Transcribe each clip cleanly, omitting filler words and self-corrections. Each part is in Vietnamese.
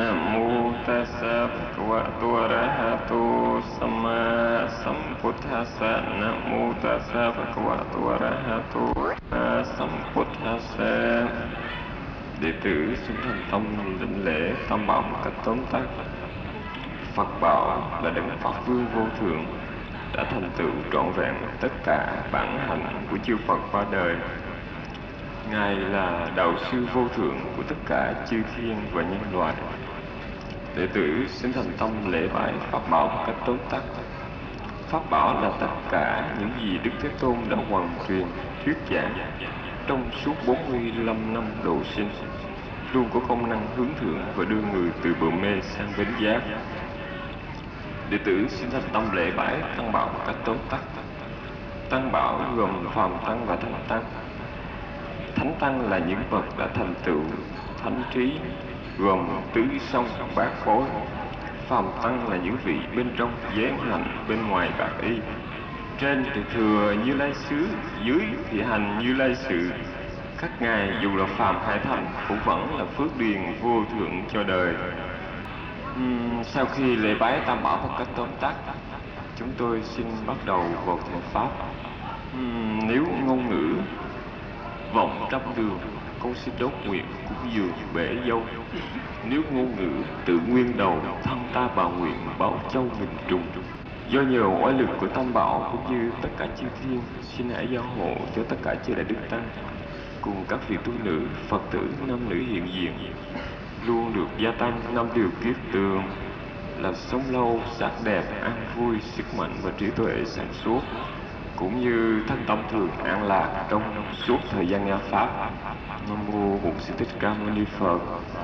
Namo tassa bhagavato arahato sammasambuddhassa. Namo tassa bhagavato arahato sambuddhassa. Đệ tử xin thành tâm đảnh lễ Tam Bảo một cách tóm tắt. Phật bảo là đấng Pháp Vương vô thượng, đã thành tựu trọn vẹn tất cả bản hạnh của chư Phật qua đời. Ngài là đạo sư vô thượng của tất cả chư thiên và nhân loại. Đệ tử xin thành tâm lễ bái Pháp bảo một cách tóm tắt. Pháp bảo là tất cả những gì Đức Thế Tôn đã hoàn truyền, thuyết giảng trong suốt 45 năm độ sinh, luôn có công năng hướng thượng và đưa người từ bờ mê sang bến giác. Đệ tử xin thành tâm lễ bái Tăng Bảo một cách tóm tắt. Tăng Bảo gồm Phàm Tăng và Thánh Tăng. Thánh Tăng là những bậc đã thành tựu thánh trí, gồm tứ song bát phối. Phàm Tăng là những vị bên trong gián hành, bên ngoài bạc y. Trên thì thừa Như Lai xứ, dưới thì hành Như Lai sự. Các ngài dù là phàm hay thánh cũng vẫn là phước điền vô thượng cho đời. Sau khi lễ bái Tam Bảo một cách tóm tắt, chúng tôi xin bắt đầu vào thuyết pháp. Nếu ngôn ngữ vọng trăm đường, con xin đốt nguyện cúng dường bể dâu. Nếu ngôn ngữ tự nguyên đầu, thân ta bào nguyện bảo châu nghìn trùng. Do nhờ oai lực của Tam Bảo cũng như tất cả chư thiên, xin hãy gia hộ cho tất cả chư đại đức tăng cùng các vị tu nữ, Phật tử nam nữ hiện diện luôn được gia tăng năm điều kiết tường là sống lâu, sắc đẹp, an vui, sức mạnh và trí tuệ sáng suốt, cũng như thân tâm thường an lạc trong suốt thời gian nghe pháp. Nam mô Bổn Sư Thích Ca Mâu Ni Phật.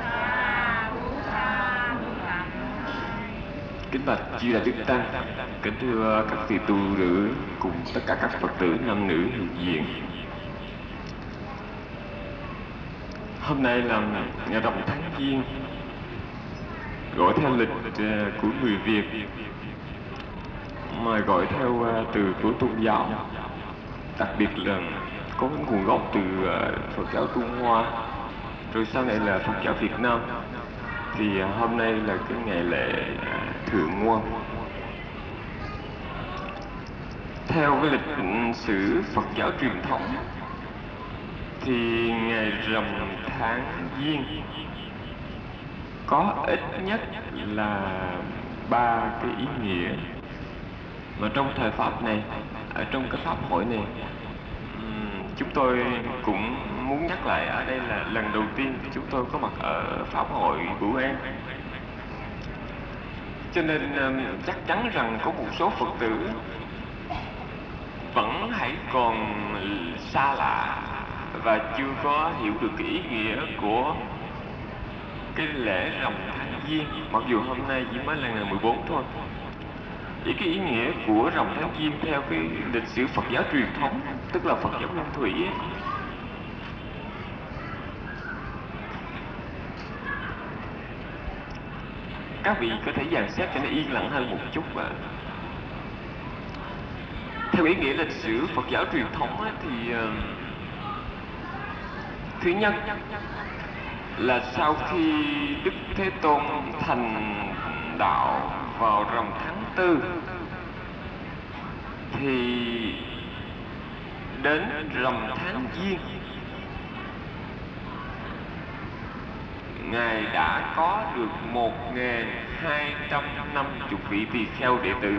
Kính bạch chư đại đức tăng, kính thưa các vị tu nữ cùng tất cả các Phật tử nam nữ hiện diện. Hôm nay là ngày rằm tháng Giêng, gọi theo lịch của người Việt, mà gọi theo từ của tôn giáo, đặc biệt là có nguồn gốc từ Phật giáo Trung Hoa, rồi sau này là Phật giáo Việt Nam. Thì hôm nay là cái ngày lễ Thượng Nguồn. Theo cái lịch sử Phật giáo truyền thống thì ngày rằm tháng Giêng có ít nhất là 3 cái ý nghĩa mà trong thời Pháp này, ở trong cái Pháp hội này, chúng tôi cũng muốn nhắc lại. Ở đây là lần đầu tiên chúng tôi có mặt ở Pháp hội Bửu An, cho nên chắc chắn rằng có một số Phật tử vẫn hãy còn xa lạ và chưa có hiểu được cái ý nghĩa của cái lễ rằm tháng Giêng, mặc dù hôm nay chỉ mới là ngày 14 thôi. Cái ý nghĩa của rằm tháng Giêng theo cái lịch sử Phật giáo truyền thống, tức là Phật giáo Nguyên Thủy ấy, các vị có thể dàn xếp cho nó yên lặng hơn một chút. Theo ý nghĩa lịch sử Phật giáo truyền thống ấy, thì thứ nhất là sau khi Đức Thế Tôn thành đạo vào rằm tháng 4 thì đến rằm tháng Giêng Ngài đã có được 1.250 vị tỳ kheo đệ tử.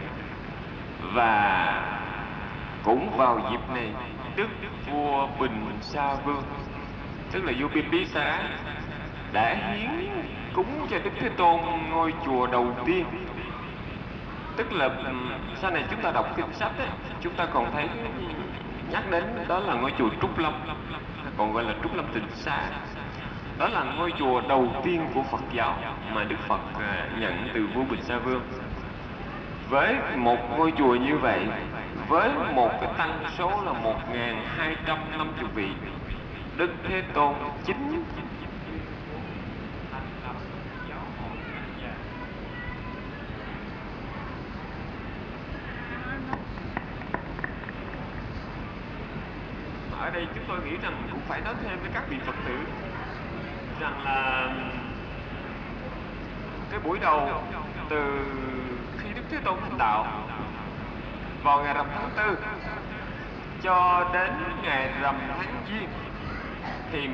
Và cũng vào dịp này, Đức vua Bình Sa Vương, tức là vua Bimbisara, đã hiến cúng cho Đức Thế Tôn ngôi chùa đầu tiên. Tức là sau này chúng ta đọc kinh sách ấy, chúng ta còn thấy nhắc đến đó là ngôi chùa Trúc Lâm, còn gọi là Trúc Lâm Tịnh Xá. Đó là ngôi chùa đầu tiên của Phật giáo mà Đức Phật nhận từ vua Bình Sa Vương. Với một ngôi chùa như vậy, với một cái tăng số là 1.250 vị, Đức Thế Tôn chính ở đây chúng tôi nghĩ rằng cũng phải nói thêm với các vị Phật tử rằng là cái buổi đầu từ khi Đức Thế Tôn thành đạo vào ngày rằm tháng 4 cho đến ngày rằm tháng Giêng thì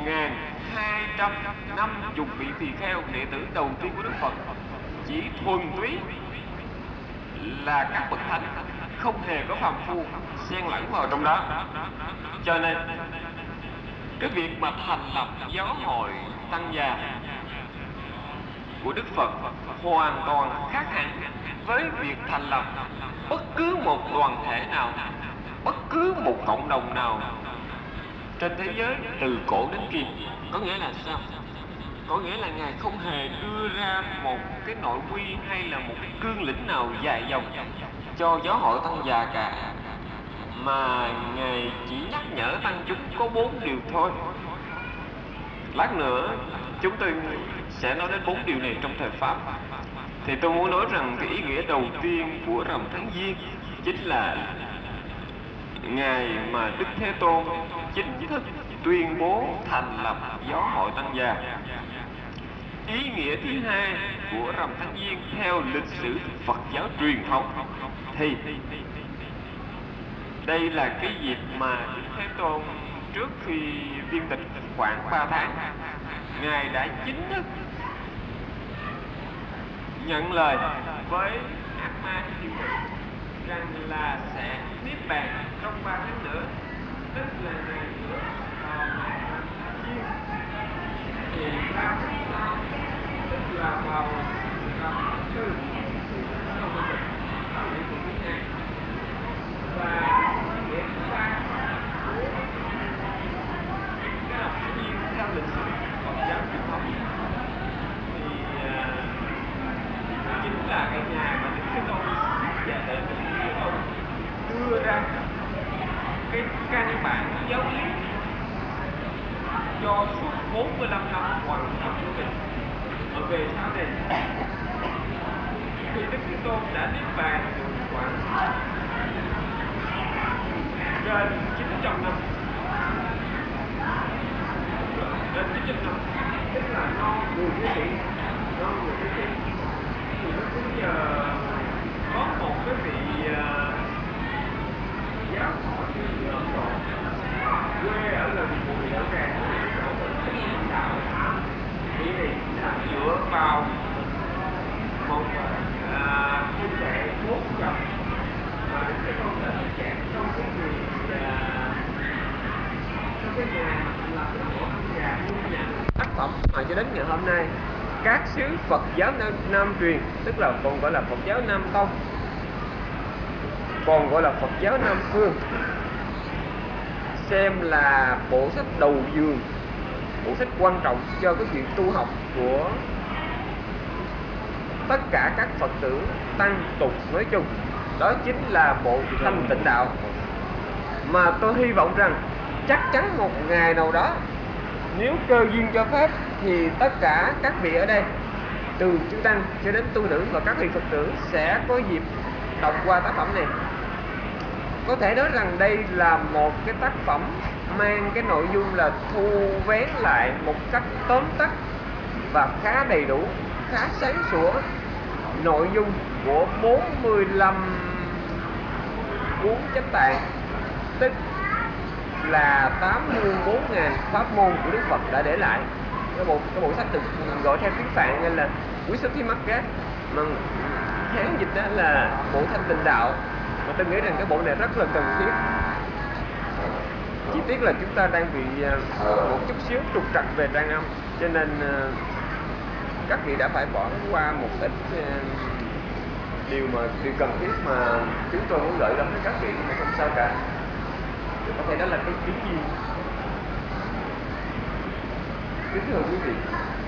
1250 vị tỳ kheo đệ tử đầu tiên của Đức Phật chỉ thuần túy là các bậc thánh, không hề có phàm phu xen lẫn vào trong đó. Cho nên cái việc mà thành lập giáo hội Tăng Già của Đức Phật hoàn toàn khác hẳn với việc thành lập bất cứ một đoàn thể nào, bất cứ một cộng đồng nào trên thế giới từ cổ đến kim. Có nghĩa là sao? Có nghĩa là Ngài không hề đưa ra một cái nội quy hay là một cái cương lĩnh nào dài dòng cho giáo hội Tăng Già cả, mà Ngài chỉ nhắc nhở tăng chúng có 4 điều thôi. Lát nữa chúng tôi sẽ nói đến 4 điều này trong thời Pháp. Thì tôi muốn nói rằng cái ý nghĩa đầu tiên của rằm tháng Giêng chính là ngày mà Đức Thế Tôn chính thức tuyên bố thành lập giáo hội Tăng Già. Ý nghĩa thứ hai của rằm tháng Giêng theo lịch sử Phật giáo truyền thống thì đây là cái dịp mà Đức Thế Tôn trước khi viên tịch khoảng 3 tháng, Ngài đã chính thức nhận lời với ác ma rằng là sẽ niết bàn trong 3 tháng nữa, tức là ngày nữa vào ngày tháng Giêng. Thì 3 tháng sau, tức là vào năm thứ tư, thì nó không có dịch ở lễ của thứ hai. Và lễ thứ ba của cái rằm tháng Giêng theo lịch sử Phật giáo truyền thống thì chính là cái ngày mà Đức Thế Tôn và đệ tử Đức Thế Tôn đưa ra cái căn bản giáo lý cho suốt 45 năm hoàn thành của mình. Ở về sau này khi Đức Thế Tôn đã niết bàn được khoảng trên 900 năm, trên 900 năm, tức là non 10 thế kỷ, non 10 thế kỷ. Thì lúc bây giờ có một cái vị giáo họ như Ấn Độ, quê ở lần Bùi Đảo Tràng, chỗ mình thấy lãnh đạo thì là dựa vào một huynh đệ 4 chồng mà Đức Thế Tôn đã thực hiện trong cái người trong cái nhà thành lập cái bộ Tăng Già như nhận tác phẩm mà cho đến ngày hôm nay các xứ Phật giáo Nam truyền, tức là còn gọi là Phật giáo Nam Tông, còn gọi là Phật giáo Nam Phương, xem là bộ sách đầu giường, bộ sách quan trọng cho cái chuyện tu học của tất cả các Phật tử tăng tục nói chung. Đó chính là bộ Thanh Tịnh Đạo, mà tôi hy vọng rằng chắc chắn một ngày nào đó, nếu cơ duyên cho phép, thì tất cả các vị ở đây, từ chư tăng cho đến tu nữ và các vị Phật tử sẽ có dịp đọc qua tác phẩm này. Có thể nói rằng đây là một cái tác phẩm mang cái nội dung là thu vén lại một cách tóm tắt và khá đầy đủ, khá sáng sủa nội dung của 45 cuốn chánh tạng, tức là 84.000 pháp môn của Đức Phật đã để lại. Cái bộ sách được gọi theo tiếng Phạn nên là Visuddhimagga, mà theo dịch đó là bộ Thanh Tịnh Đạo. Mà tôi nghĩ rằng cái bộ này rất là cần thiết. Chỉ tiếc là chúng ta đang bị một chút xíu trục trặc về trang âm, cho nên các vị đã phải bỏ qua một ít điều cần thiết mà chúng tôi muốn gửi đến với các vị, mà không sao cả. Có thể đó là cái kính duyên. Kính thưa quý vị,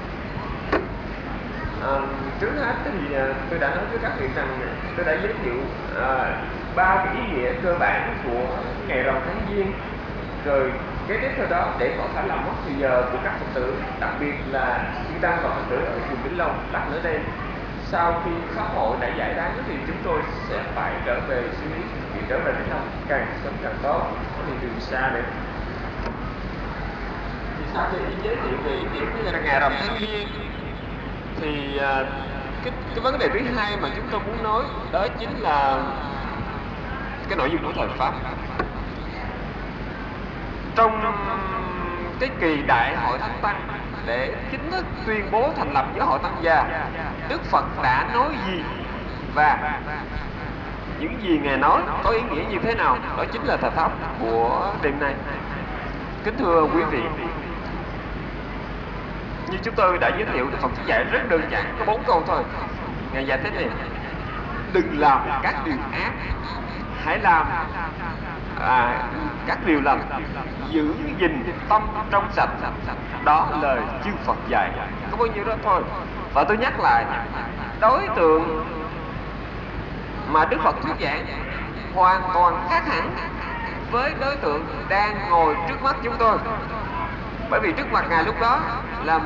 trước hết thì tôi đã nói với các vị rằng tôi đã giới thiệu 3 cái ý nghĩa cơ bản của ngày rằm tháng Giêng. Rồi kế tiếp theo đó, để khỏi phải làm mất thời giờ của các Phật tử, đặc biệt là chư tăng và Phật tử ở chùa Vĩnh Long, lát nữa đây sau khi pháp hội đã giải tán thì chúng tôi sẽ phải trở về suy nghĩ, trở về Vĩnh Long càng sớm càng tốt, có đi đường xa nữa. Thì sau khi giới thiệu về ý nghĩa của ngày rằm tháng Giêng Thì cái vấn đề thứ hai mà chúng tôi muốn nói đó chính là cái nội dung của thời Pháp. Trong cái kỳ đại hội Thánh Tăng để chính thức tuyên bố thành lập giáo hội Tăng gia, Đức Phật đã nói gì và những gì Ngài nói có ý nghĩa như thế nào? Đó chính là thời Pháp của đêm nay. Kính thưa quý vị, như chúng tôi đã giới thiệu, Đức Phật chỉ dạy rất đơn giản, có 4 câu thôi. Ngài dạy thế này: đừng làm các điều ác, hãy làm các điều lành, giữ gìn tâm trong sạch. Đó lời chư Phật dạy, có bao nhiêu đó thôi. Và tôi nhắc lại, đối tượng mà Đức Phật thuyết giảng hoàn toàn khác hẳn với đối tượng đang ngồi trước mắt chúng tôi. Bởi vì trước mặt Ngài lúc đó là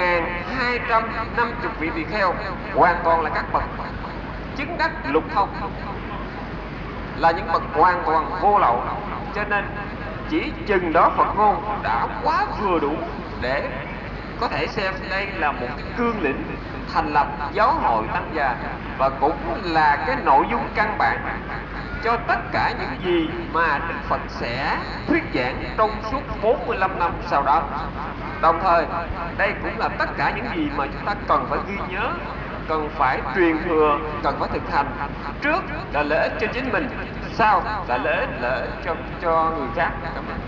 1250 vị tỳ kheo, hoàn toàn là các bậc chứng đắc lục thông, là những bậc hoàn toàn vô lậu. Cho nên chỉ chừng đó Phật ngôn đã quá vừa đủ để có thể xem đây là một cái cương lĩnh thành lập giáo hội Tăng gia, và cũng là cái nội dung căn bản cho tất cả những gì mà Đức Phật sẽ thuyết giảng trong suốt 45 năm sau đó. Đồng thời đây cũng là tất cả những gì mà chúng ta cần phải ghi nhớ, cần phải truyền thừa, cần phải thực hành. Trước là lợi ích cho chính mình, sau là lợi ích cho người khác. Cảm ơn.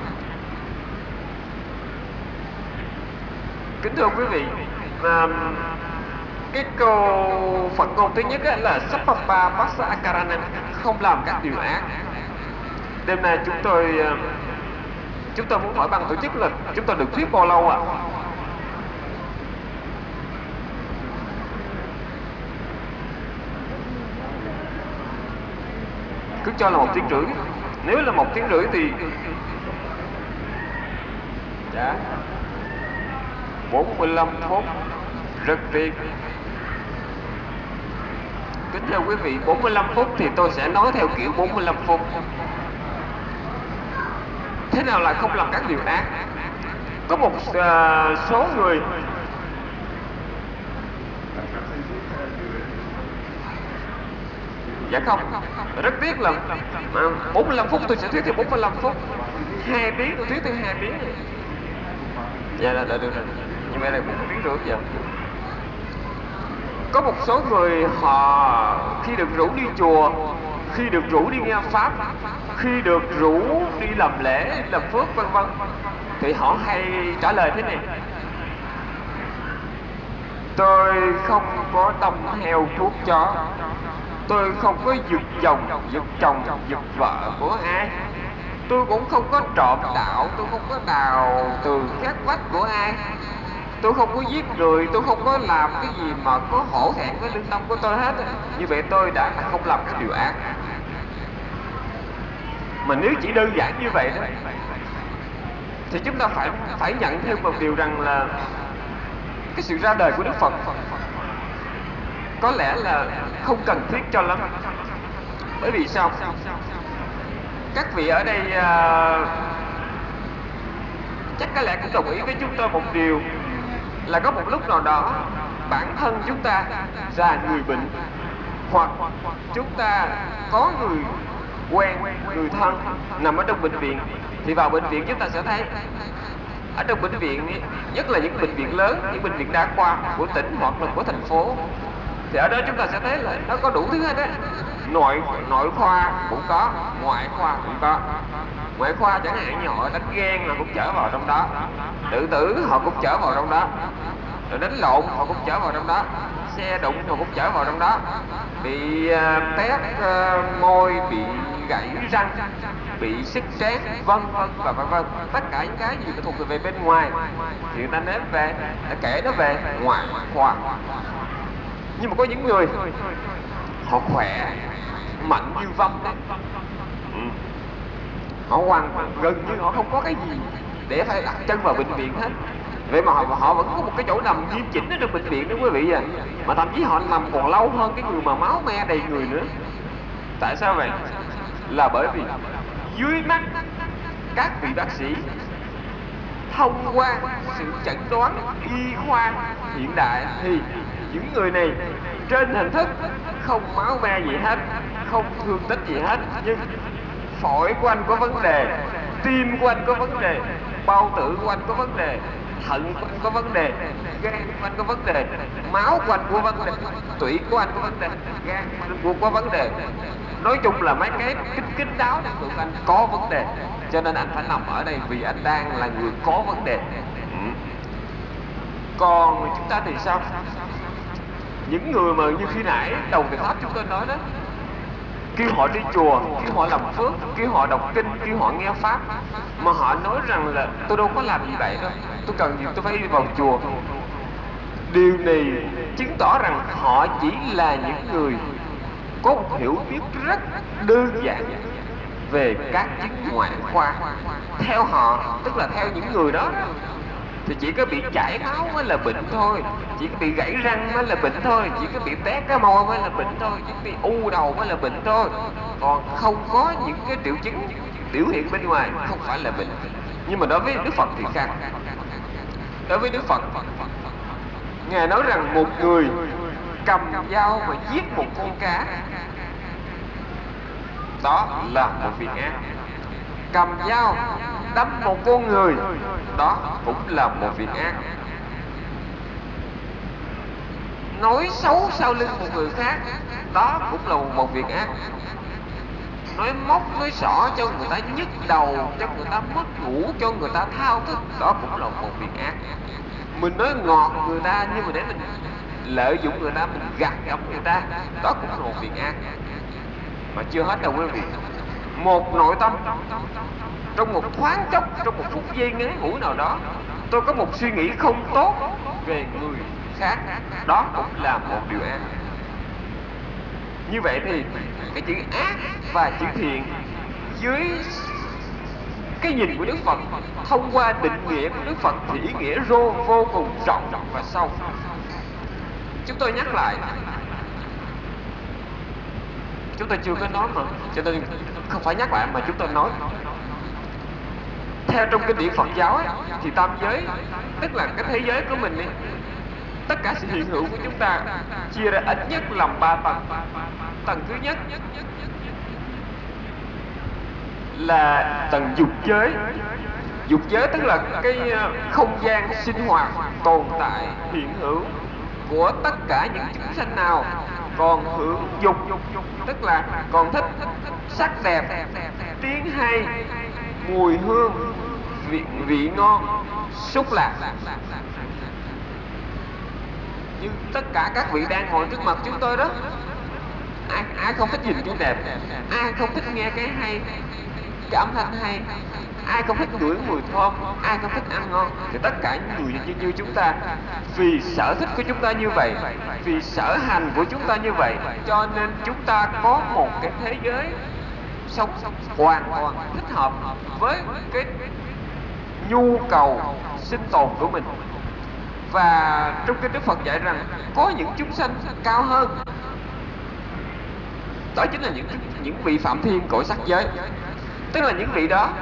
Kính thưa quý vị, cái câu Phật ngôn thứ nhất là Sappapa Passa Akaranam, không làm các điều ác. Đêm nay chúng tôi muốn hỏi ban tổ chức là chúng tôi được thuyết bao lâu ạ? Cứ cho là 1 tiếng rưỡi. Nếu là 1 tiếng rưỡi thì 45 phút. Rất tiếc. Kính thưa quý vị, 45 phút thì tôi sẽ nói theo kiểu 45 phút. Thế nào là không làm các điều ác? Có một số người dạ không, rất tiếc là 45 phút tôi sẽ thuyết theo 45 phút, 2 tiếng tôi thuyết theo 2 tiếng. Dạ là được rồi. Như vậy là 1 tiếng rưỡi giờ. Có một số người họ khi được rủ đi chùa, khi được rủ đi nghe pháp, khi được rủ đi làm lễ, làm phước vân vân, thì họ hay trả lời thế này: tôi không có đâm heo thuốc chó, tôi không có giật chồng, giật vợ của ai, tôi cũng không có trộm đạo, tôi không có đào từ các vách của ai, tôi không có giết người, tôi không có làm cái gì mà có hổ thẹn với lương tâm của tôi hết. Như vậy tôi đã không làm cái điều ác. Mà nếu chỉ đơn giản như vậy đó thì chúng ta phải nhận thêm một điều rằng là cái sự ra đời của Đức Phật có lẽ là không cần thiết cho lắm. Bởi vì sao? Các vị ở đây chắc có lẽ cũng đồng ý với chúng tôi một điều là có một lúc nào đó bản thân chúng ta là người bệnh, hoặc chúng ta có người quen, người thân nằm ở trong bệnh viện, thì vào bệnh viện chúng ta sẽ thấy ở trong bệnh viện, nhất là những bệnh viện lớn, những bệnh viện đa khoa của tỉnh hoặc là của thành phố, thì ở đó chúng ta sẽ thấy là nó có đủ thứ hết á. Nội khoa cũng có, ngoại khoa cũng có. Ngoại khoa chẳng hạn như họ đánh ghen là cũng chở vào trong đó, tự tử họ cũng chở vào trong đó, rồi đánh lộn họ cũng chở vào trong đó, xe đụng họ cũng chở vào trong đó, bị tét môi, bị gãy răng, bị sứt trán, vân vân và vân vân. Tất cả những cái gì thuộc về bên ngoài thì người ta nếm về, đã kể nó về ngoại khoa. Nhưng mà có những người họ khỏe, mạnh như vong đấy, họ gần như họ không có cái gì để phải đặt chân vào bệnh viện hết. Vậy mà họ vẫn có một cái chỗ nằm nghiêm chỉnh ở trong bệnh viện đó quý vị à. Mà thậm chí họ nằm còn lâu hơn cái người mà máu me đầy người nữa. Tại sao vậy? Là bởi vì dưới mắt các vị bác sĩ, thông qua sự chẩn đoán y khoa hiện đại, thì Những người này trên hình thức không máu me gì hết, không thương tích gì hết, nhưng phổi của anh có vấn đề, tim của anh có vấn đề, bao tử của anh có vấn đề, thận của anh có vấn đề, gan của anh có vấn đề, máu của anh có vấn đề, tủy của anh có vấn đề, gan của anh có vấn đề. Nói chung là mấy cái kín đáo của anh có vấn đề, cho nên anh phải nằm ở đây vì anh đang là người có vấn đề. Còn chúng ta thì sao? Những người mà như khi nãy đầu cái tháp chúng tôi nói đó, kêu họ đi chùa, kêu họ làm phước, kêu họ đọc kinh, kêu họ nghe pháp, mà họ nói rằng là tôi đâu có làm gì vậy đâu, tôi cần gì tôi phải đi vào chùa. Điều này chứng tỏ rằng họ chỉ là những người có một hiểu biết rất đơn giản về các chứng ngoại khoa. Theo họ, tức là theo những người đó, thì chỉ có bị chảy máu mới là bệnh thôi, chỉ có bị gãy răng mới là bệnh thôi, chỉ có bị té cái môi mới là bệnh thôi, chỉ có bị u đầu mới là bệnh thôi, còn không có những cái triệu chứng biểu hiện bên ngoài không phải là bệnh. Nhưng mà đối với Đức Phật thì khác. Đối với Đức Phật, Ngài nói rằng một người cầm dao mà giết một con cá, đó là một việc ác. Cầm dao đâm một con người, đó cũng là một việc ác. Nói xấu sau lưng một người khác, đó cũng là một việc ác. Nói móc nói xỏ cho người ta nhức đầu, cho người ta mất ngủ, cho người ta thao thức, đó cũng là một việc ác. Mình nói ngọt người ta nhưng mà để mình lợi dụng người ta, mình gạt gẫm người ta, đó cũng là một việc ác. Mà chưa hết đâu quý vị. Một nội tâm trong một thoáng chốc, trong một phút giây ngắn ngủi nào đó, tôi có một suy nghĩ không tốt về người khác, đó cũng là một điều ác. Như vậy thì cái chữ ác và chữ thiện dưới cái nhìn của Đức Phật, thông qua định nghĩa của Đức Phật, thì ý nghĩa vô cùng rộng và sâu. Chúng tôi nhắc lại, chúng tôi chưa có nói mà, cho nên không phải nhắc lại mà chúng tôi nói. Theo trong kinh điển Phật giáo ấy, thì tam giới, tức là cái thế giới của mình ấy, tất cả sự hiện hữu của chúng ta chia ra ít nhất làm 3 tầng. Tầng thứ nhất là tầng dục giới. Dục giới tức là cái không gian sinh hoạt tồn tại hiện hữu của tất cả những chúng sanh nào còn hưởng dục, tức là còn thích sắc đẹp, tiếng hay, mùi hương, vị ngon, xúc lạc. Như tất cả các vị đang ngồi trước mặt chúng tôi đó, ai không thích nhìn cái đẹp, ai không thích nghe cái hay, cái âm thanh hay, ai không thích ngửi mùi thơm, ai không thích ăn ngon. Thì tất cả những người như chúng ta, vì sở thích của chúng ta như vậy, vì sở hành của chúng ta như vậy, cho nên chúng ta có một cái thế giới sống hoàn toàn thích hợp với cái nhu cầu sinh tồn của mình. Và trong kinh Đức Phật dạy rằng có những chúng sanh cao hơn, đó chính là những vị phạm thiên cõi sắc giới. Tức là những vị đó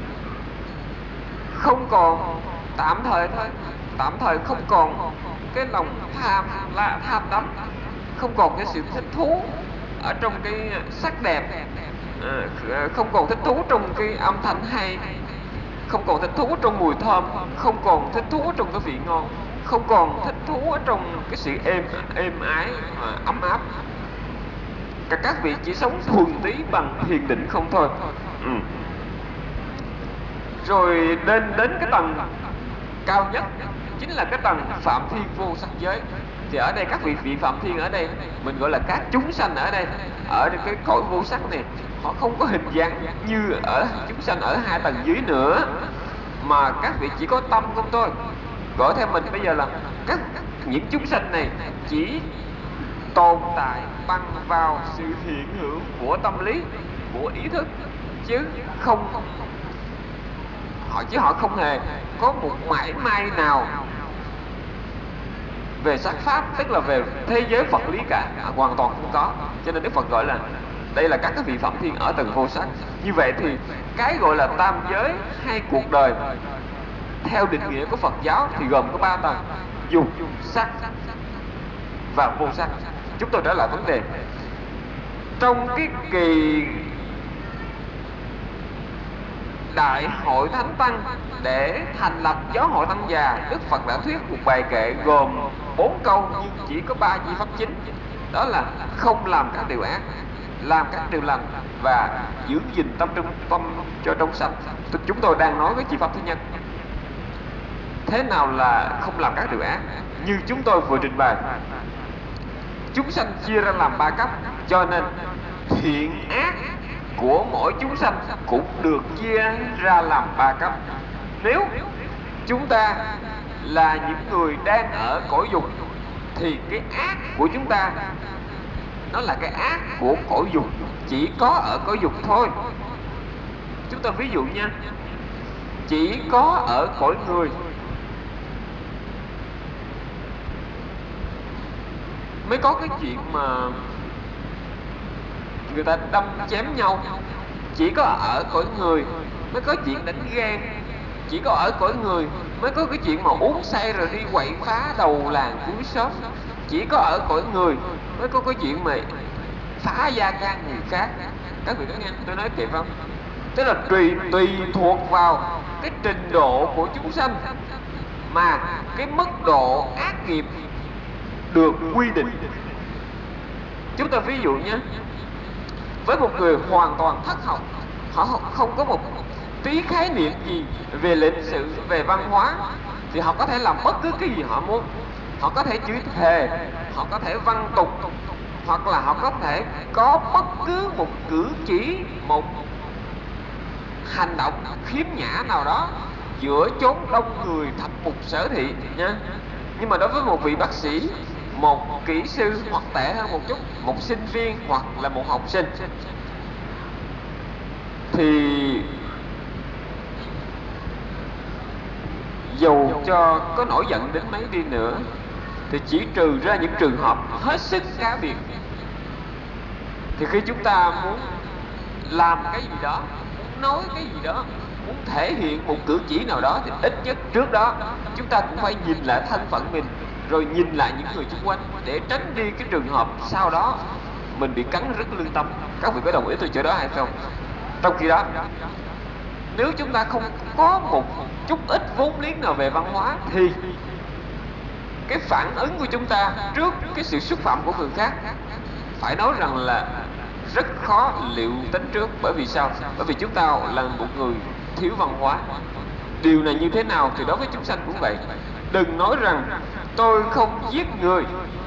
không còn, tạm thời thôi, tạm thời không còn cái lòng tham đắm, không còn cái sự thích thú ở trong cái sắc đẹp, không còn thích thú trong cái âm thanh hay, không còn thích thú trong mùi thơm, không còn thích thú trong cái vị ngon, không còn thích thú ở trong cái sự êm ái và ấm áp. Các vị chỉ sống thuần túy bằng thiền định không thôi. Rồi đến cái tầng cao nhất chính là cái tầng phạm thiên vô sắc giới. Thì ở đây các vị phạm thiên ở đây mình gọi là các chúng sanh ở đây, ở cái cõi vô sắc này, họ không có hình dáng như ở chúng sanh ở hai tầng dưới nữa, mà các vị chỉ có tâm không thôi. Gọi theo mình bây giờ là những chúng sanh này chỉ tồn tại bằng vào sự hiện hữu của tâm lý, của ý thức, chứ họ không hề có một mảy may nào về sắc pháp, tức là về thế giới Phật lý cả, hoàn toàn không có. Cho nên Đức Phật gọi là đây là các cái vị phạm thiên ở tầng vô sắc. Như vậy thì cái gọi là tam giới hay cuộc đời theo định nghĩa của Phật giáo thì gồm có 3 tầng: dục, sắc và vô sắc. Chúng tôi trở lại vấn đề. Trong cái kỳ Đại hội Thánh Tăng để thành lập Giáo hội Tăng già, Đức Phật đã thuyết một bài kệ gồm 4 câu nhưng chỉ có 3 chi pháp chính. Đó là không làm các điều ác, làm các điều lành và giữ gìn tâm cho trong sạch. Chúng tôi đang nói cái chi pháp thứ nhất. Thế nào là không làm các điều ác? Như chúng tôi vừa trình bày, chúng sanh chia ra làm 3 cấp, cho nên thiện ác của mỗi chúng sanh cũng được chia ra làm 3 cấp. Nếu chúng ta là những người đang ở cõi dục thì cái ác của chúng ta nó là cái ác của cõi dục, chỉ có ở cõi dục thôi. Chúng ta ví dụ nha, chỉ có ở cõi người mới có cái chuyện mà người ta đâm chém nhau, chỉ có ở cõi người mới có chuyện đánh ghen, chỉ có ở cõi người mới có cái chuyện mà uống say rồi đi quậy phá đầu làng cuối xóm, chỉ có ở cõi người mới có cái chuyện mà phá gia can người khác. Các vị có nghe tôi nói kịp không? Tức là tùy thuộc vào cái trình độ của chúng sanh mà cái mức độ ác nghiệp được quy định. Chúng ta ví dụ nhé, với một người hoàn toàn thất học, họ không có một tí khái niệm gì về lịch sử, về văn hóa, thì họ có thể làm bất cứ cái gì họ muốn. Họ có thể chửi thề, họ có thể văn tục, hoặc là họ có thể có bất cứ một cử chỉ, một hành động khiếm nhã nào đó giữa chốn đông người thập mục sở thị nha. Nhưng mà đối với một vị bác sĩ, một kỹ sư, hoặc tệ hơn một chút, một sinh viên hoặc là một học sinh, thì dù cho có nổi giận đến mấy đi nữa thì chỉ trừ ra những trường hợp hết sức cá biệt, thì khi chúng ta muốn làm cái gì đó, muốn nói cái gì đó, muốn thể hiện một cử chỉ nào đó, thì ít nhất trước đó chúng ta cũng phải nhìn lại thân phận mình, rồi nhìn lại những người xung quanh, để tránh đi cái trường hợp sau đó mình bị cắn rứt lương tâm. Các vị có đồng ý tôi chỗ đó hay không? Trong khi đó, nếu chúng ta không có một chút ít vốn liếng nào về văn hóa, thì cái phản ứng của chúng ta trước cái sự xúc phạm của người khác, phải nói rằng là rất khó liệu tính trước. Bởi vì sao? Bởi vì chúng ta là một người thiếu văn hóa. Điều này như thế nào thì đối với chúng sanh cũng vậy. Đừng nói rằng tôi không giết người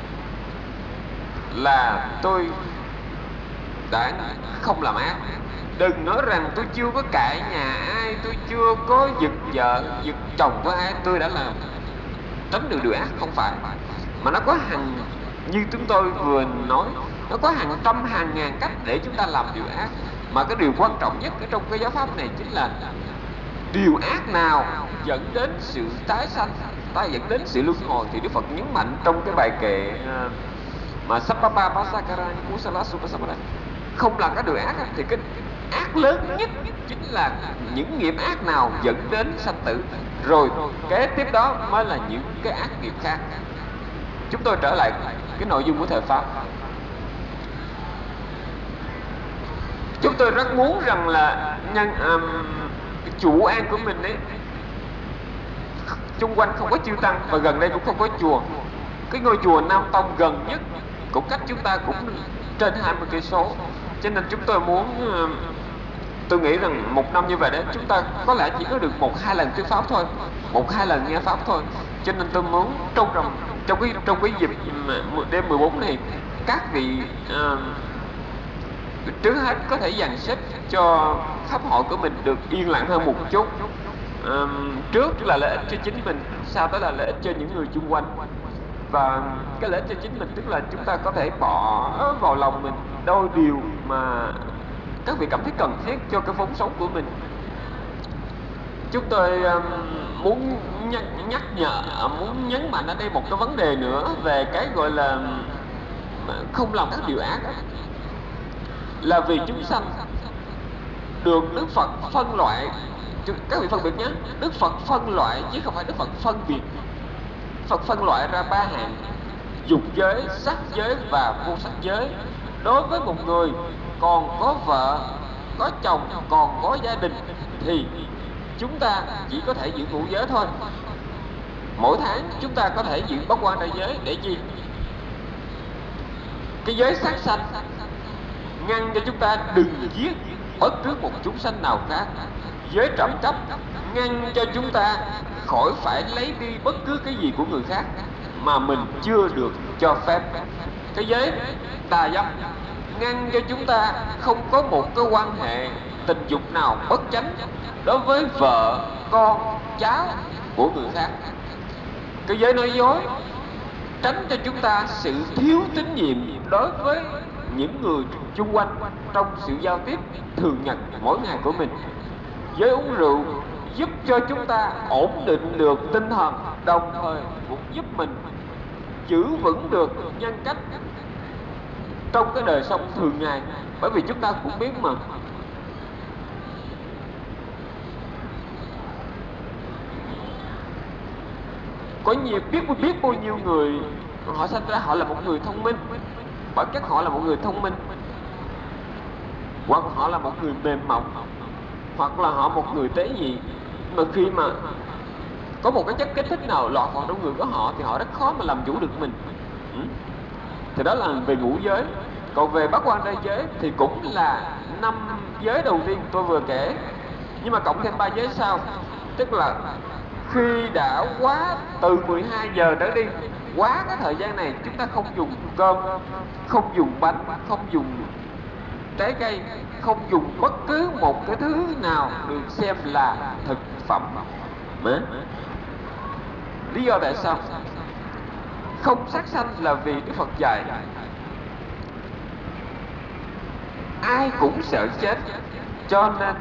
là tôi đã không làm ác. Đừng nói rằng tôi chưa có cãi nhà ai, tôi chưa có giật vợ, giật chồng của ai, tôi đã làm tránh được điều ác. Không phải. Mà nó có hàng, như chúng tôi vừa nói, nó có hàng trăm hàng ngàn cách để chúng ta làm điều ác. Mà cái điều quan trọng nhất ở trong cái giáo pháp này chính là điều ác nào dẫn đến sự tái sanh, dẫn đến sự luân hồi. Thì Đức Phật nhấn mạnh trong cái bài kệ mà Sappapa Pasakara Kusala Supasapara, không làm các điều ác, thì cái ác lớn nhất chính là những nghiệp ác nào dẫn đến sanh tử, rồi kế tiếp đó mới là những cái ác nghiệp khác. Chúng tôi trở lại cái nội dung của thời Pháp. Chúng tôi rất muốn rằng là cái chủ an của mình ấy, chung quanh không có chư tăng và gần đây cũng không có chùa. Cái ngôi chùa Nam Tông gần nhất cũng cách chúng ta cũng trên 20 cây số. Cho nên chúng tôi muốn, tôi nghĩ rằng một năm như vậy đấy, chúng ta có lẽ chỉ có được 1-2 lần thuyết pháp thôi, 1-2 lần nghe pháp thôi. Cho nên tôi muốn trong cái dịp đêm 14 này, các vị trước hết có thể dàn xếp cho pháp hội của mình được yên lặng hơn một chút. Trước là lợi ích cho chính mình, sau đó là lợi ích cho những người xung quanh. Và cái lợi ích cho chính mình tức là chúng ta có thể bỏ vào lòng mình đôi điều mà các vị cảm thấy cần thiết cho cái vốn sống của mình. Chúng tôi muốn nhắc nhở, muốn nhấn mạnh ở đây một cái vấn đề nữa về cái gọi là không làm các điều ác. Là vì chúng sanh được Đức Phật phân loại. Các vị phân biệt nhé, Đức Phật phân loại chứ không phải Đức Phật phân biệt. Phật phân loại ra 3 hạng. dục giới, sắc giới và vô sắc giới. Đối với một người còn có vợ, có chồng, còn có gia đình thì chúng ta chỉ có thể giữ ngũ giới thôi. Mỗi tháng chúng ta có thể giữ bát quan trai giới để chi? Cái giới sát sanh ngăn cho chúng ta đừng giết bất cứ một chúng sanh nào khác. Giới trộm cắp ngăn cho chúng ta khỏi phải lấy đi bất cứ cái gì của người khác mà mình chưa được cho phép. Cái giới tà dâm ngăn cho chúng ta không có một cái quan hệ tình dục nào bất chánh đối với vợ, con, cháu của người khác. Cái giới nói dối tránh cho chúng ta sự thiếu tín nhiệm đối với những người chung quanh trong sự giao tiếp thường nhật mỗi ngày của mình. Giới uống rượu giúp cho chúng ta ổn định được tinh thần, đồng thời cũng giúp mình giữ vững được nhân cách trong cái đời sống thường ngày. Bởi vì chúng ta cũng biết mà, có biết bao nhiêu người họ sinh ra họ là một người thông minh, bản chất họ là một người thông minh, hoặc họ là một người mềm mỏng, hoặc là họ một người tế nhị, mà khi mà có một cái chất kích thích nào lọt vào trong người của họ thì họ rất khó mà làm chủ được mình. Thì đó là về ngũ giới. Còn về bát quan trai giới thì cũng là 5 giới đầu tiên tôi vừa kể, nhưng mà cộng thêm 3 giới sau. Tức là khi đã quá từ 12 giờ trở đi, quá cái thời gian này, chúng ta không dùng cơm, không dùng bánh, không dùng trái cây, không dùng bất cứ một cái thứ nào được xem là thực phẩm. Lý do tại sao không sát sanh là vì Đức Phật dạy ai cũng sợ chết, cho nên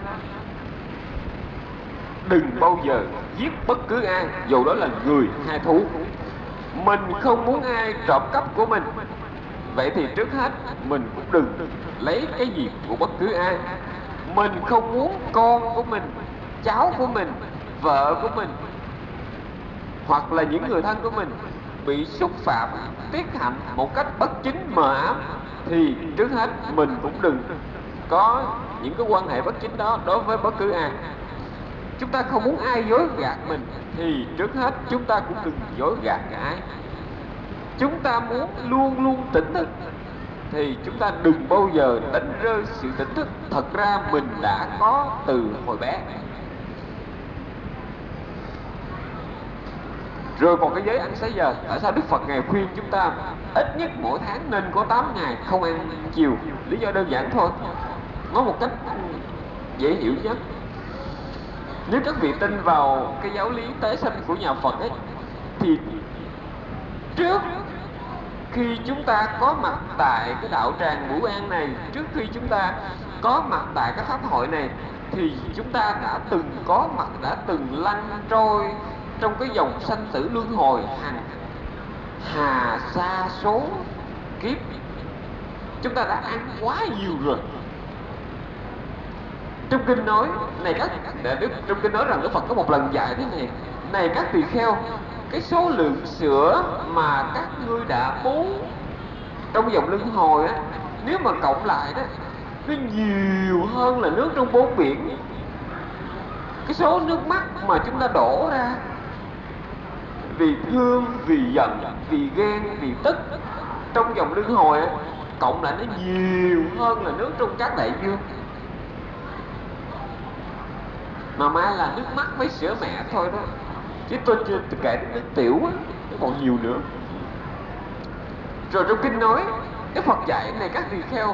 đừng bao giờ giết bất cứ ai, dù đó là người hay thú. Mình không muốn ai trộm cắp của mình, vậy thì trước hết mình cũng đừng lấy cái gì của bất cứ ai. Mình không muốn con của mình, cháu của mình, vợ của mình, hoặc là những người thân của mình bị xúc phạm, tiết hạnh một cách bất chính mờ ám, thì trước hết mình cũng đừng có những cái quan hệ bất chính đó đối với bất cứ ai. Chúng ta không muốn ai dối gạt mình thì trước hết chúng ta cũng đừng dối gạt ai. Chúng ta muốn luôn luôn tỉnh thức thì chúng ta đừng bao giờ đánh rơi sự tỉnh thức thật ra mình đã có từ hồi bé. Rồi còn cái giới ăn sáng giờ, tại sao Đức Phật Ngài khuyên chúng ta ít nhất mỗi tháng nên có 8 ngày không ăn chiều? Lý do đơn giản thôi, nói một cách dễ hiểu nhất. Nếu các vị tin vào cái giáo lý tái sanh của nhà Phật ấy, thì trước khi chúng ta có mặt tại cái đạo tràng Vũ An này, trước khi chúng ta có mặt tại cái pháp hội này, thì chúng ta đã từng có mặt, đã từng lăn trôi trong cái dòng sanh tử luân hồi hàng hà sa số kiếp. Chúng ta đã ăn quá nhiều rồi. Trong kinh nói này trong kinh nói rằng Đức Phật có một lần dạy thế này: này các tỳ kheo, cái số lượng sữa mà các ngươi đã bú trong dòng luân hồi á, nếu mà cộng lại đó, nó nhiều hơn là nước trong bốn biển. Cái số nước mắt mà chúng ta đổ ra vì thương, vì giận, vì ghen, vì tức trong dòng luân hồi á, cộng lại nó nhiều hơn là nước trong các đại dương. Mà mai là nước mắt với sữa mẹ thôi đó, chứ tôi chưa kể đến nước tiểu á, nó còn nhiều nữa. Rồi trong kinh nói, Đức Phật dạy này các tỳ kheo,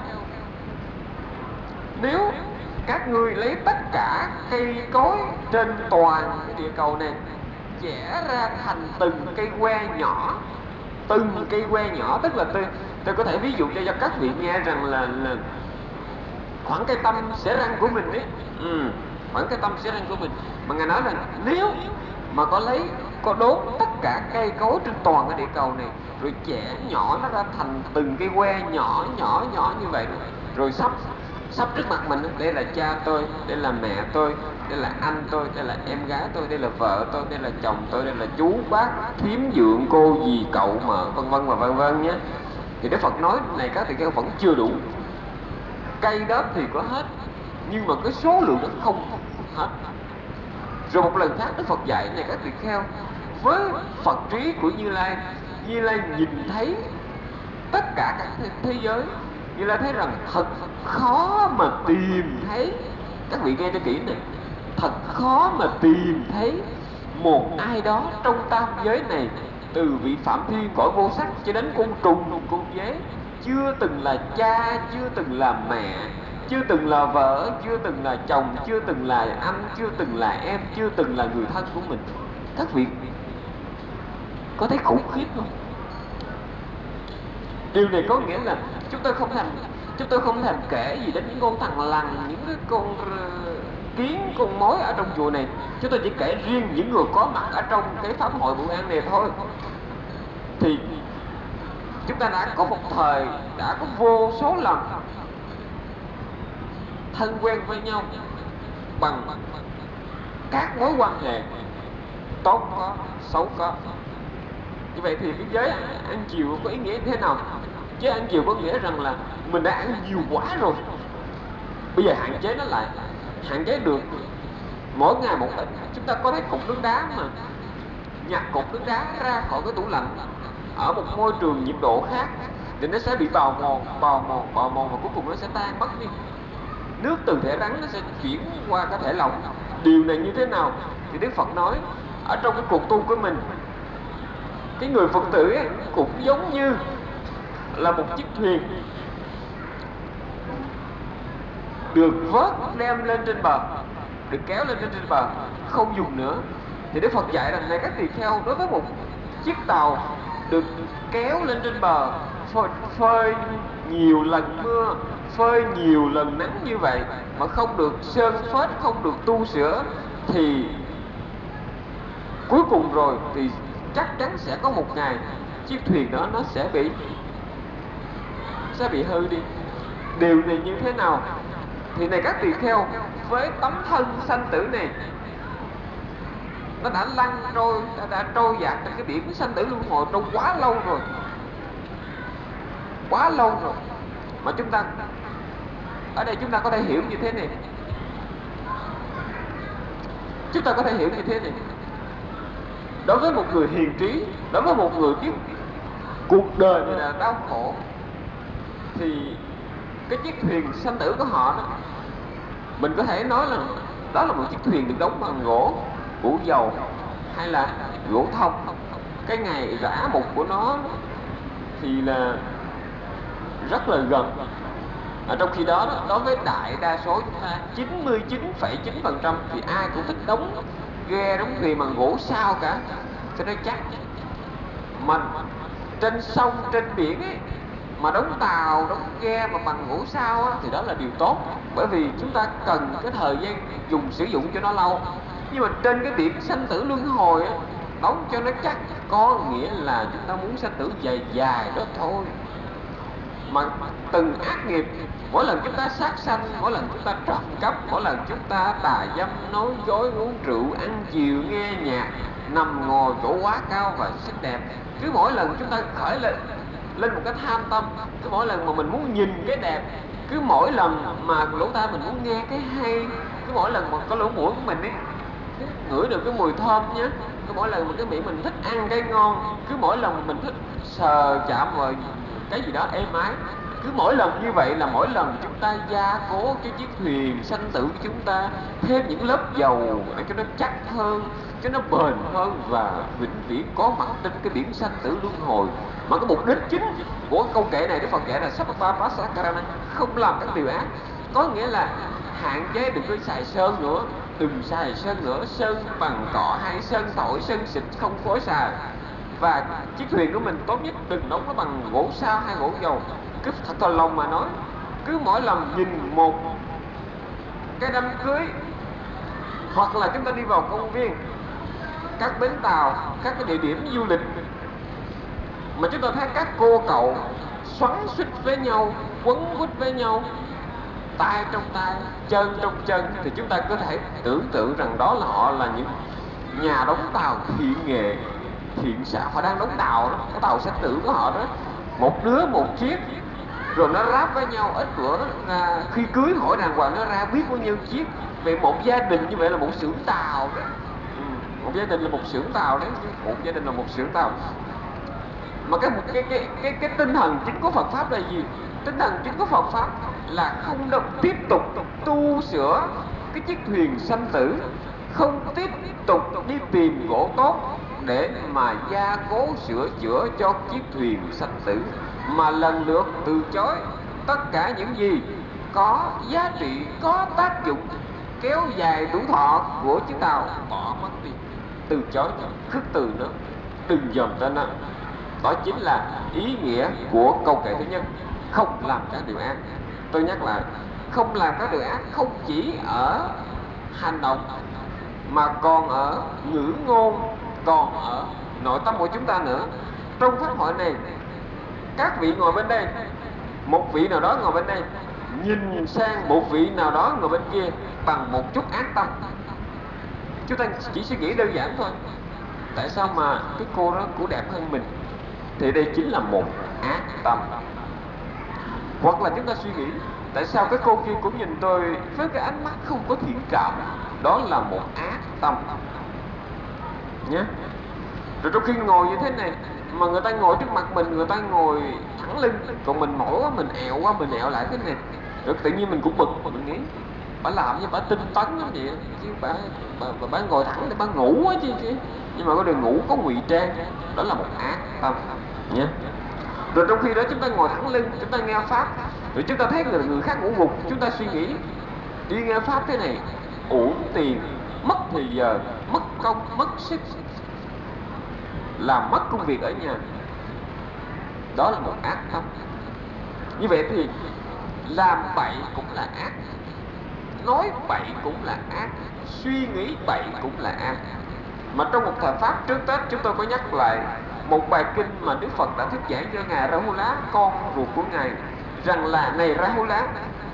nếu các ngươi lấy tất cả cây cối trên toàn cái địa cầu này chẻ ra thành từng cây que nhỏ, từng cây que nhỏ, tức là tôi có thể ví dụ cho các vị nghe rằng là khoảng cây tâm xẻ răng của mình ấy. Khoảng cây tâm xẻ răng của mình. Mà Ngài nói rằng nếu mà có đốn tất cả cây cối trên toàn cái địa cầu này, rồi chẻ nhỏ nó ra thành từng cây que nhỏ như vậy, rồi sắp trước mặt mình. Đây là cha tôi, đây là mẹ tôi, đây là anh tôi, đây là em gái tôi, đây là vợ tôi, đây là chồng tôi, đây là chú bác thím dượng cô dì cậu mợ, vân vân và vân vân nhé. Thì Đức Phật nói này các tỳ kheo vẫn chưa đủ. Cây đó thì có hết, nhưng mà cái số lượng nó không hết. Rồi một lần khác Đức Phật dạy này các tỳ kheo, với Phật trí của Như Lai, Như Lai nhìn thấy tất cả các thế giới. Như Lai thấy rằng thật khó mà tìm thấy, các vị nghe cho kỹ này, thật khó mà tìm thấy một ai đó trong tam giới này, từ vị Phạm Thiên cõi vô sắc cho đến côn trùng côn dế, chưa từng là cha, chưa từng là mẹ, chưa từng là vợ, chưa từng là chồng, chưa từng là anh, chưa từng là em, chưa từng là người thân của mình. Các vị có thấy khủng khiếp không? Điều này có nghĩa là chúng tôi không thèm kể gì đến những con thằn lằn, những cái con kiến, con mối ở trong chùa này. Chúng tôi chỉ kể riêng những người có mặt ở trong cái pháp hội Bụi An này thôi. Thì chúng ta đã có một thời, đã có vô số lần thân quen với nhau bằng các mối quan hệ tốt có, xấu có. Như vậy thì cái giới ăn chiều có ý nghĩa như thế nào? Giới ăn chiều có nghĩa rằng là mình đã ăn nhiều quá rồi, bây giờ hạn chế nó lại, hạn chế được mỗi ngày một ít. Chúng ta có thấy cục nước đá mà nhặt cục nước đá ra khỏi cái tủ lạnh ở một môi trường nhiệt độ khác thì nó sẽ bị bào mòn và cuối cùng nó sẽ tan mất đi. Nước từ thể rắn nó sẽ chuyển qua cái thể lỏng. Điều này như thế nào? Thì Đức Phật nói ở trong cái cuộc tu của mình, cái người Phật tử ấy cũng giống như là một chiếc thuyền được vớt đem lên trên bờ, được kéo lên trên bờ, không dùng nữa. Thì Đức Phật dạy rằng này các tỳ kheo, đối với một chiếc tàu được kéo lên trên bờ, phơi nhiều lần mưa, phơi nhiều lần nắng như vậy mà không được sơn phết, không được tu sửa, thì cuối cùng rồi thì chắc chắn sẽ có một ngày chiếc thuyền đó nó sẽ bị hư đi. Điều này như thế nào? Thì này các tỳ kheo, với tấm thân sanh tử này, nó đã lăn trôi, đã trôi dạt trên cái biển sanh tử luân hồi trong quá lâu rồi, quá lâu rồi. Mà chúng ta ở đây chúng ta có thể hiểu như thế này, chúng ta có thể hiểu như thế này. Đối với một người hiền trí, đối với một người biết cuộc đời này là đau khổ, thì cái chiếc thuyền sanh tử của họ đó, mình có thể nói là đó là một chiếc thuyền được đóng bằng gỗ dầu hay là gỗ thông. Cái ngày rã mục của nó thì là rất là gần. Trong khi đó, đối với đại đa số chúng ta 99,9% thì ai cũng thích đóng ghe, đóng thuyền bằng gỗ sao cả cho nó chắc. Mà trên sông, trên biển ấy, mà đóng tàu, đóng ghe mà bằng gỗ sao á, thì đó là điều tốt, bởi vì chúng ta cần cái thời gian sử dụng cho nó lâu. Nhưng mà trên cái biển sanh tử luân hồi á, đóng cho nó chắc có nghĩa là chúng ta muốn sanh tử dài đó thôi. Mà từng ác nghiệp, mỗi lần chúng ta sát sanh, mỗi lần chúng ta trộm cắp, mỗi lần chúng ta tà dâm, nói dối, uống rượu, ăn chiều, nghe nhạc, nằm ngồi chỗ quá cao và xinh đẹp, cứ mỗi lần chúng ta khởi lên một cái tham tâm, cứ mỗi lần mà mình muốn nhìn cái đẹp, cứ mỗi lần mà lỗ tai mình muốn nghe cái hay, cứ mỗi lần mà có lỗ mũi của mình ấy ngửi được cái mùi thơm nhé, cứ mỗi lần mà cái miệng mình thích ăn cái ngon, cứ mỗi lần mình thích sờ chạm vào cái gì đó êm ái, cứ mỗi lần như vậy là mỗi lần chúng ta gia cố cho chiếc thuyền sanh tử của chúng ta thêm những lớp dầu để cho nó chắc hơn, cho nó bền hơn và vĩnh viễn có mặt trên cái biển sanh tử luân hồi. Mà cái mục đích chính của câu kệ này Đức Phật dạy là Sappapa Pasakarana, không làm các điều ác, có nghĩa là hạn chế đừng có xài sơn nữa, đừng xài sơn nữa, sơn bằng cỏ hay sơn thổi, sơn xịt không phối xài. Và chiếc thuyền của mình tốt nhất đừng đóng nó bằng gỗ sao hay gỗ dầu. Cứ thật lòng mà nói, cứ mỗi lần nhìn một cái đám cưới, hoặc là chúng ta đi vào công viên, các bến tàu, các cái địa điểm du lịch mà chúng ta thấy các cô cậu xoắn xuýt với nhau, quấn quýt với nhau, tay trong tay, chân trong chân, thì chúng ta có thể tưởng tượng rằng đó là họ là những nhà đóng tàu thiện nghệ, thiện xạ. Họ đang đóng tàu đó, cái tàu sánh tử của họ đó, một đứa một chiếc, rồi nó ráp với nhau ít bữa ra, khi cưới hỏi đàng hoàng nó ra biết bao nhiêu chiếc. Vậy một gia đình như vậy là một xưởng tàu đó. Một gia đình là một xưởng tàu đấy, một gia đình là một xưởng tàu. Mà cái tinh thần chính của Phật pháp là gì? Tinh thần chính của Phật pháp là không được tiếp tục tu sửa cái chiếc thuyền sanh tử, không tiếp tục đi tìm gỗ tốt để mà gia cố sửa chữa cho chiếc thuyền sanh tử, mà lần lượt từ chối tất cả những gì có giá trị, có tác dụng kéo dài tuổi thọ của chiếc tàu, bỏ mất đi, từ chối nó, khước từ nó, đừng dòm tên nó. Đó chính là ý nghĩa của câu kệ thứ nhất, không làm các điều ác. Tôi nhắc lại, không làm các điều ác không chỉ ở hành động mà còn ở ngữ ngôn, còn ở nội tâm của chúng ta nữa. Trong pháp hội này, các vị ngồi bên đây, một vị nào đó ngồi bên đây nhìn sang một vị nào đó ngồi bên kia bằng một chút ác tâm. Chúng ta chỉ suy nghĩ đơn giản thôi, tại sao mà cái cô đó cũng đẹp hơn mình, thì đây chính là một ác tâm. Hoặc là chúng ta suy nghĩ, tại sao cái cô kia cũng nhìn tôi với cái ánh mắt không có thiện cảm, đó là một ác tâm nhé. Rồi trong khi ngồi như thế này mà người ta ngồi trước mặt mình, người ta ngồi thẳng lưng, còn mình mỏi quá, mình ẹo quá, mình ẹo lại thế này, rồi tự nhiên mình cũng bực, mình nghĩ bà làm như bà tinh tấn lắm vậy chứ, bà ngồi thẳng để bà ngủ quá chứ. Nhưng mà có đường ngủ có ngụy trang, đó là một ác tâm nhé. Rồi trong khi đó chúng ta ngồi thẳng lưng, chúng ta nghe pháp, rồi chúng ta thấy người khác ngủ gục, chúng ta suy nghĩ đi nghe pháp thế này uổng tiền, mất thời giờ, mất công, mất sức, làm mất công việc ở nhà, đó là một ác tâm. Như vậy thì làm bậy cũng là ác, nói bậy cũng là ác, suy nghĩ bậy cũng là ác. Mà trong một thời pháp trước Tết, chúng tôi có nhắc lại một bài kinh mà Đức Phật đã thuyết giảng cho ngài Rahula, con ruột của ngài, rằng là này Rahula,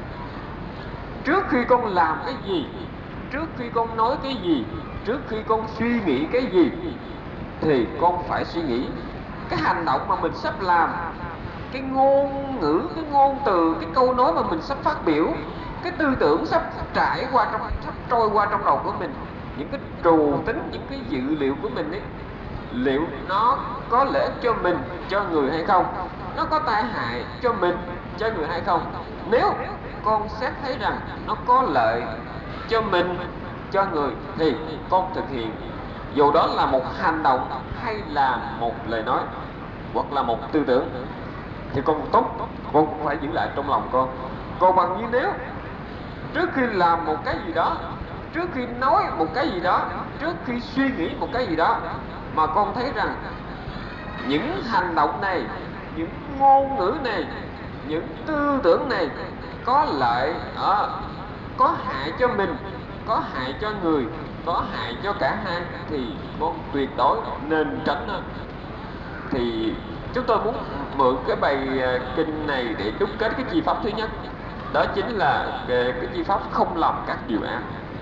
trước khi con làm cái gì, trước khi con nói cái gì, trước khi con suy nghĩ cái gì, thì con phải suy nghĩ cái hành động mà mình sắp làm, cái ngôn ngữ, cái ngôn từ, cái câu nói mà mình sắp phát biểu, cái tư tưởng sắp trải qua sắp trôi qua trong đầu của mình, những cái trù tính, những cái dự liệu của mình ấy, liệu nó có lợi ích cho mình, cho người hay không, nó có tai hại cho mình, cho người hay không. Nếu con xét thấy rằng nó có lợi cho mình, cho người, thì con thực hiện, dù đó là một hành động hay là một lời nói hoặc là một tư tưởng, thì con tốt, con cũng phải giữ lại trong lòng con. Còn bằng như nếu trước khi làm một cái gì đó, trước khi nói một cái gì đó, trước khi suy nghĩ một cái gì đó, mà con thấy rằng những hành động này, những ngôn ngữ này, những tư tưởng này có lợi, có hại cho mình, có hại cho người, có hại cho cả hai, thì con tuyệt đối nên tránh nó. Thì chúng tôi muốn mượn cái bài kinh này để đúc kết cái chi pháp thứ nhất, đó chính là cái chi pháp không làm các điều ác.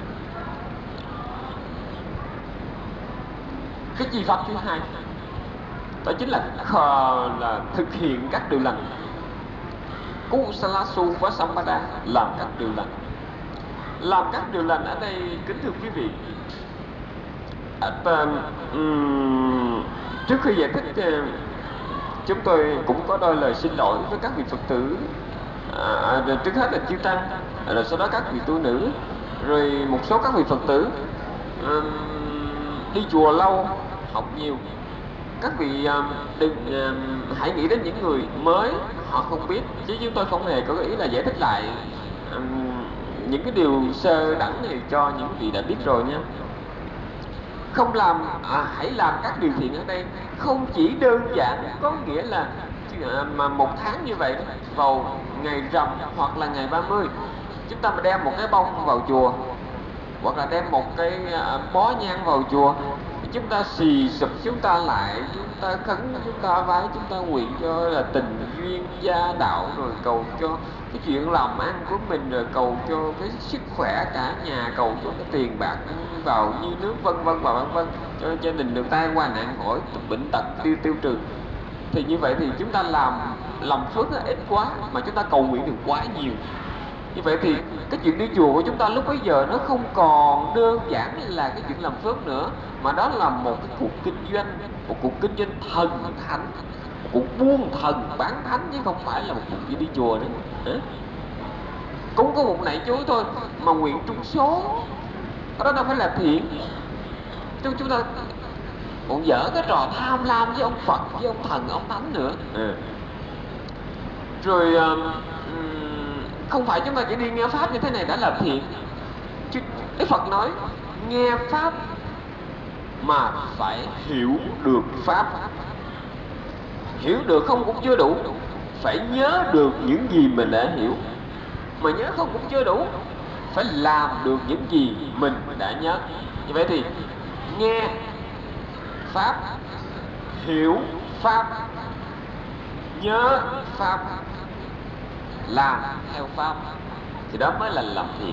Cái chi pháp thứ hai, đó chính là thực hiện các điều lành. Kusalasu và Sampada, làm các điều lành. Làm các điều lành ở đây, kính thưa quý vị, trước khi giải thích, chúng tôi cũng có đôi lời xin lỗi với các vị Phật tử. Trước hết là chư tăng, rồi sau đó các vị tu nữ, rồi một số các vị Phật tử đi chùa lâu, học nhiều. Các vị đừng hãy nghĩ đến những người mới, họ không biết, chứ chúng tôi không hề có ý là giải thích lại những cái điều sơ đẳng này cho những vị đã biết rồi nha. Không làm, hãy làm các điều thiện ở đây không chỉ đơn giản có nghĩa là mà một tháng như vậy, vào ngày rằm hoặc là ngày 30, chúng ta mà đem một cái bông vào chùa, hoặc là đem một cái bó nhang vào chùa, chúng ta xì sụp chúng ta lại, chúng ta khấn, chúng ta vái, chúng ta nguyện cho là tình duyên gia đạo, rồi cầu cho cái chuyện làm ăn của mình, rồi cầu cho cái sức khỏe cả nhà, cầu cho cái tiền bạc vào như nước, vân vân và vân vân, cho gia đình được tai qua nạn khỏi, bệnh tật tiêu trừ. Thì như vậy thì chúng ta làm phước nó ít quá, mà chúng ta cầu nguyện được quá nhiều. Như vậy thì cái chuyện đi chùa của chúng ta lúc bấy giờ nó không còn đơn giản là cái chuyện làm phước nữa, mà đó là một cái cuộc kinh doanh, một cuộc kinh doanh thần thánh, một cuộc buôn thần bán thánh, chứ không phải là một cuộc chuyện đi chùa nữa. Cũng có một nãy chuối thôi mà nguyện trúng số, đó đâu phải là thiện. Chúng ta còn dở cái trò tham lam với ông Phật, với ông thần, ông thánh nữa. Rồi không phải chúng ta chỉ đi nghe pháp như thế này đã là thiện. Đức Phật nói nghe pháp mà phải hiểu được pháp. Hiểu được không cũng chưa đủ, phải nhớ được những gì mình đã hiểu. Mà nhớ không cũng chưa đủ, phải làm được những gì mình đã nhớ. Như vậy thì nghe pháp, hiểu pháp, nhớ pháp, làm theo pháp, thì đó mới là làm thiện.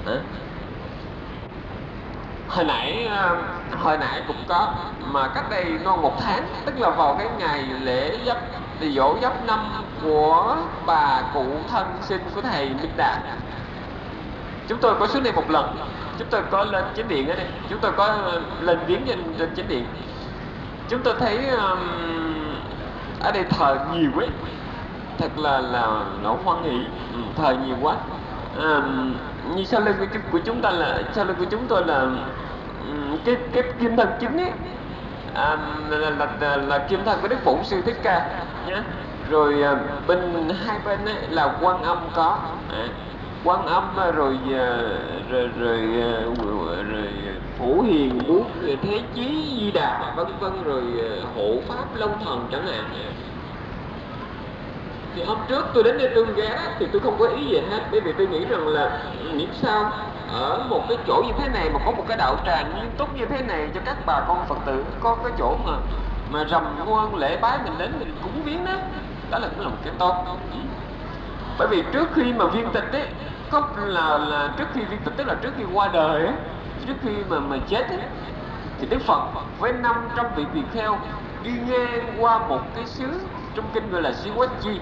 Hồi nãy cũng có, mà cách đây non 1 tháng, tức là vào cái ngày lễ giáp thì dỗ giáp năm của bà cụ thân sinh của thầy Minh Đạt, chúng tôi có xuống đây một lần. Chúng tôi có lên chánh điện ở đây, chúng tôi có lên viếng trên chánh điện. Chúng tôi thấy ở đây thờ nhiều quá, thật là nó hoan hỷ, thờ nhiều quá. Như sau lưng của chúng ta là, sau lưng của chúng tôi là cái kim thân chính ấy, là kim thân của Đức Bổn Sư Thích Ca nhé. Rồi bên hai bên ấy là Quan Âm có, Quan Âm rồi Phổ Hiền Bút, Thế Chí Di Đà vân vân, rồi Hộ Pháp Long Thần chẳng hạn. Thì hôm trước tôi đến đây tôi ghé thì tôi không có ý gì hết, bởi vì tôi nghĩ rằng là nghĩ sao ở một cái chỗ như thế này mà có một cái đạo tràng nghiêm túc như thế này cho các bà con Phật tử có cái chỗ mà rằm ngoan lễ bái mình đến mình cúng viếng đó, đó là cũng là một cái tốt. Bởi vì trước khi mà viên tịch ấy, có là trước khi viên tịch, tức là trước khi qua đời ấy, trước khi mà chết ấy, thì Đức Phật với 500 vị tỳ kheo đi ngang qua một cái xứ trong kinh gọi là xứ Quách Chi.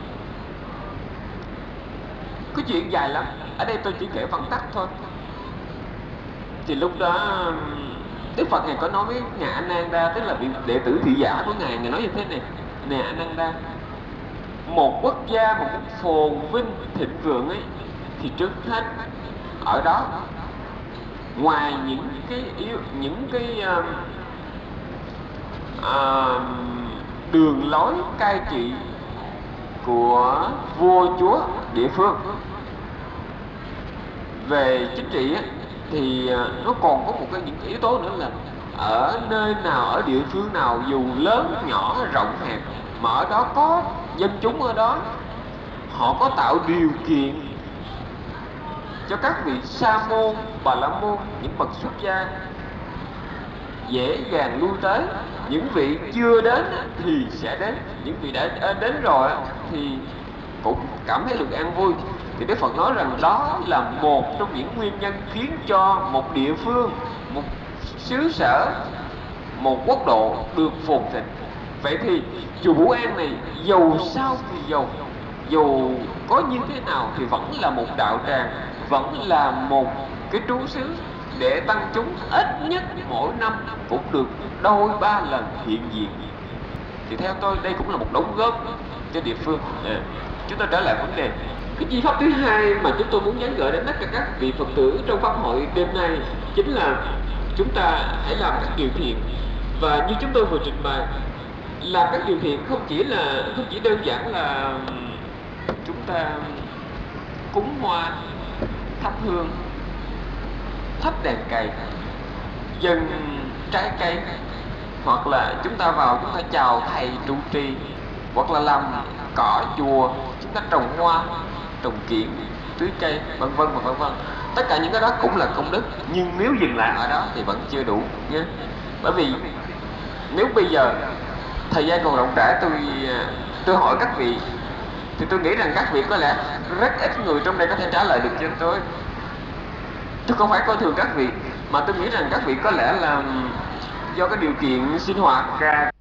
Cái chuyện dài lắm, ở đây tôi chỉ kể vắn tắt thôi. Thì lúc đó Đức Phật Ngài có nói với ngài Ananda, tức là vị đệ tử thị giả của ngài, ngài nói như thế này: nè Ananda, một quốc gia mà muốn phồn vinh thịnh vượng ấy, thì trước hết ở đó, ngoài những cái đường lối cai trị của vua chúa địa phương về chính trị ấy, thì nó còn có những yếu tố nữa là ở nơi nào, ở địa phương nào, dù lớn nhỏ rộng hẹp, mà ở đó có dân chúng, ở đó họ có tạo điều kiện cho các vị sa môn, bà la môn, những bậc xuất gia dễ dàng lui tới. Những vị chưa đến thì sẽ đến, những vị đã đến rồi thì cũng cảm thấy được an vui. Thì Đức Phật nói rằng đó là một trong những nguyên nhân khiến cho một địa phương, một xứ sở, một quốc độ được phồn thịnh. Vậy thì chùa Vũ An này dầu sao thì dầu có như thế nào thì vẫn là một đạo tràng, vẫn là một cái trú xứ để tăng chúng ít nhất mỗi năm cũng được đôi 3 lần hiện diện. Thì theo tôi đây cũng là một đóng góp cho địa phương. Chúng ta trở lại vấn đề. Cái chi pháp thứ hai mà chúng tôi muốn nhắn gửi đến tất cả các vị Phật tử trong pháp hội đêm nay chính là chúng ta hãy làm các điều thiện. Và như chúng tôi vừa trình bày, làm các điều thiện không chỉ đơn giản là chúng ta cúng hoa, thắp hương, thắp đèn cầy, dâng trái cây, hoặc là chúng ta vào chúng ta chào thầy trụ trì, hoặc là làm cỏ chùa, chúng ta trồng hoa, trồng kiển, tưới cây, vân vân và vân vân. Tất cả những cái đó cũng là công đức, nhưng nếu dừng lại ở đó thì vẫn chưa đủ nhé. Bởi vì nếu bây giờ thời gian còn rộng rãi, tôi hỏi các vị, thì tôi nghĩ rằng các vị có lẽ rất ít người trong đây có thể trả lời được cho tôi. Tôi không phải coi thường các vị, mà tôi nghĩ rằng các vị có lẽ là do cái điều kiện sinh hoạt